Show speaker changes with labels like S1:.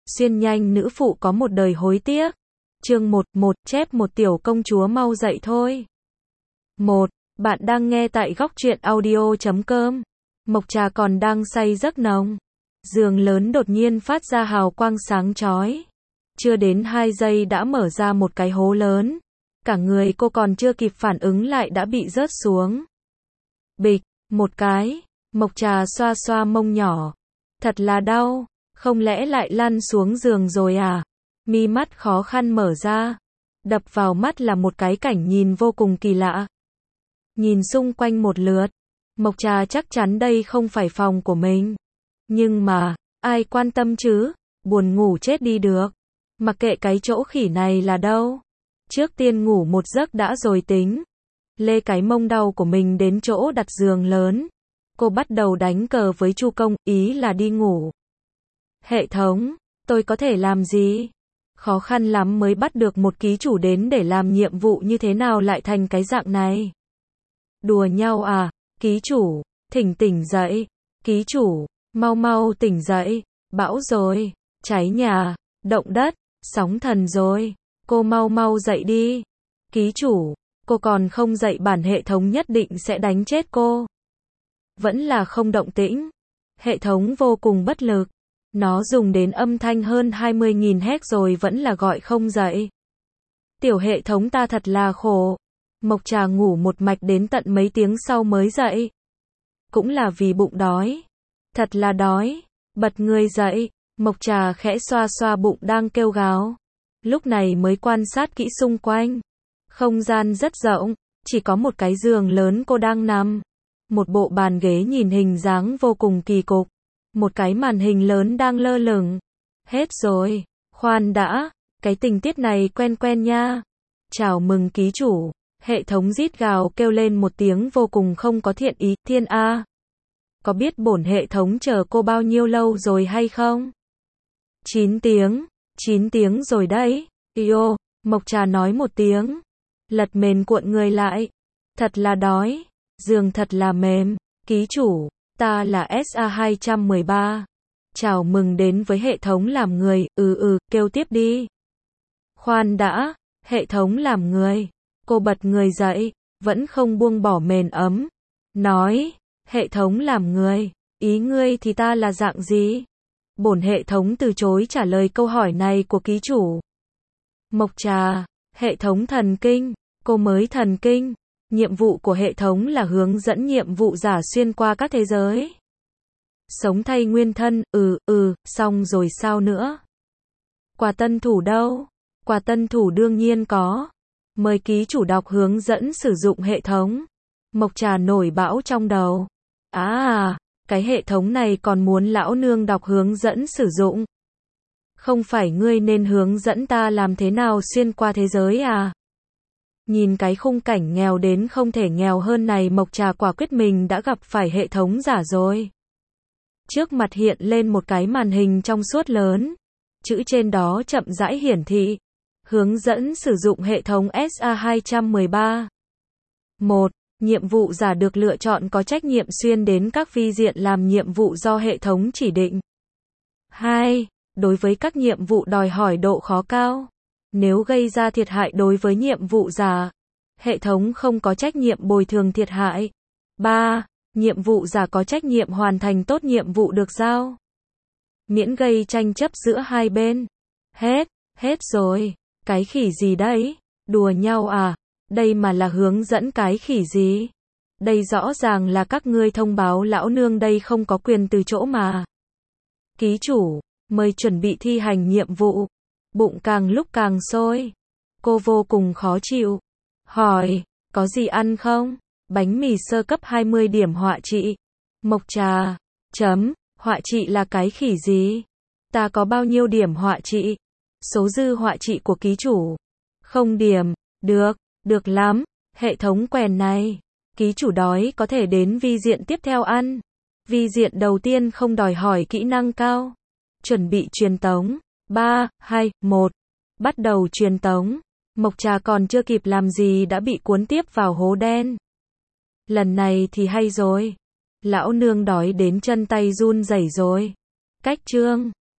S1: xuyên nhanh nữ phụ có một đời hối tiếc. Chương 1, chép một tiểu công chúa mau dậy thôi. Bạn đang nghe tại góc truyện audio.com. Mộc Trà còn đang say giấc nồng. Giường lớn đột nhiên phát ra hào quang sáng chói. Chưa đến 2 giây đã mở ra một cái hố lớn. Cả người cô còn chưa kịp phản ứng lại đã bị rớt xuống. Bịch, một cái. Mộc Trà xoa xoa mông nhỏ. Thật là đau, không lẽ lại lăn xuống giường rồi à? Mi mắt khó khăn mở ra. Đập vào mắt là một cái cảnh nhìn vô cùng kỳ lạ. Nhìn xung quanh một lượt, Mộc Trà chắc chắn đây không phải phòng của mình. Nhưng mà, ai quan tâm chứ, buồn ngủ chết đi được. Mặc kệ cái chỗ khỉ này là đâu. Trước tiên ngủ một giấc đã rồi tính. Lê cái mông đau của mình đến chỗ đặt giường lớn. Cô bắt đầu đánh cờ với Chu Công, ý là đi ngủ. Hệ thống, tôi có thể làm gì? Khó khăn lắm mới bắt được một ký chủ đến để làm nhiệm vụ, như thế nào lại thành cái dạng này? Đùa nhau à? Ký chủ, tỉnh dậy. Ký chủ, mau mau tỉnh dậy. Bão rồi, cháy nhà, động đất, sóng thần rồi. Cô mau mau dậy đi. Ký chủ, cô còn không dậy bản hệ thống nhất định sẽ đánh chết cô. Vẫn là không động tĩnh. Hệ thống vô cùng bất lực. Nó dùng đến âm thanh hơn 20.000 Hz rồi vẫn là gọi không dậy. Tiểu hệ thống ta thật là khổ. Mộc Trà ngủ một mạch đến tận mấy tiếng sau mới dậy. Cũng là vì bụng đói. Thật là đói. Bật người dậy. Mộc Trà khẽ xoa xoa bụng đang kêu gào. Lúc này mới quan sát kỹ xung quanh. Không gian rất rộng. Chỉ có một cái giường lớn cô đang nằm. Một bộ bàn ghế nhìn hình dáng vô cùng kỳ cục. Một cái màn hình lớn đang lơ lửng. Hết rồi. Khoan đã. Cái tình tiết này quen quen nha. Chào mừng ký chủ. Hệ thống rít gào kêu lên một tiếng vô cùng không có thiện ý. Thiên A. Có biết bổn hệ thống chờ cô bao nhiêu lâu rồi hay không? 9 tiếng. 9 tiếng rồi đấy. Yo. Mộc Trà nói một tiếng. Lật mền cuộn người lại. Thật là đói. Giường thật là mềm. Ký chủ, ta là SA213. Chào mừng đến với hệ thống làm người. Kêu tiếp đi. Khoan đã. Hệ thống làm người. Cô bật người dậy, vẫn không buông bỏ mền ấm. Nói, hệ thống làm người. Ý ngươi thì ta là dạng gì? Bổn hệ thống từ chối trả lời câu hỏi này của ký chủ. Mộc Trà, hệ thống thần kinh. Cô mới thần kinh. Nhiệm vụ của hệ thống là hướng dẫn nhiệm vụ giả xuyên qua các thế giới. Sống thay nguyên thân, xong rồi sao nữa? Quà tân thủ đâu? Quà tân thủ đương nhiên có. Mời ký chủ đọc hướng dẫn sử dụng hệ thống. Mộc Trà nổi bão trong đầu. Cái hệ thống này còn muốn lão nương đọc hướng dẫn sử dụng. Không phải ngươi nên hướng dẫn ta làm thế nào xuyên qua thế giới à? Nhìn cái khung cảnh nghèo đến không thể nghèo hơn này, Mộc Trà quả quyết mình đã gặp phải hệ thống giả rồi. Trước mặt hiện lên một cái màn hình trong suốt lớn. Chữ trên đó chậm rãi hiển thị. Hướng dẫn sử dụng hệ thống SA213. 1. Nhiệm vụ giả được lựa chọn có trách nhiệm xuyên đến các vi diện làm nhiệm vụ do hệ thống chỉ định. 2. Đối với các nhiệm vụ đòi hỏi độ khó cao. Nếu gây ra thiệt hại đối với nhiệm vụ giả, hệ thống không có trách nhiệm bồi thường thiệt hại. 3. Nhiệm vụ giả có trách nhiệm hoàn thành tốt nhiệm vụ được giao. Miễn gây tranh chấp giữa hai bên. Hết rồi. Cái khỉ gì đấy? Đùa nhau à? Đây mà là hướng dẫn cái khỉ gì? Đây rõ ràng là các ngươi thông báo lão nương đây không có quyền từ chỗ mà. Ký chủ, mời chuẩn bị thi hành nhiệm vụ. Bụng càng lúc càng sôi. Cô vô cùng khó chịu. Hỏi, có gì ăn không? Bánh mì sơ cấp 20 điểm họa trị. Mộc Trà, họa trị là cái khỉ gì? Ta có bao nhiêu điểm họa trị? Số dư họa trị của ký chủ. 0 điểm. Được lắm. Hệ thống quèn này. Ký chủ đói có thể đến vi diện tiếp theo ăn. Vi diện đầu tiên không đòi hỏi kỹ năng cao. Chuẩn bị truyền tống. 3, 2, 1. Bắt đầu truyền tống. Mộc Trà còn chưa kịp làm gì đã bị cuốn tiếp vào hố đen. Lần này thì hay rồi. Lão nương đói đến chân tay run rẩy rồi. Cách chương